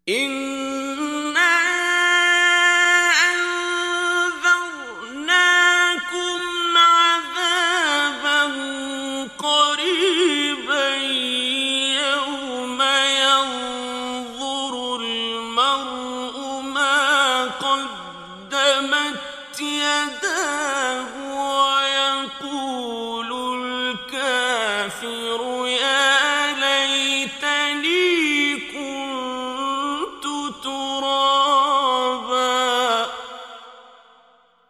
إِنَّا أَنذَرْنَاكُمْ عَذَابًا قَرِيبًا يَوْمَ يَنظُرُ الْمَرْءُ مَا قَدَّمَتْ يَدَاهُ وَيَقُولُ الْكَافِرُ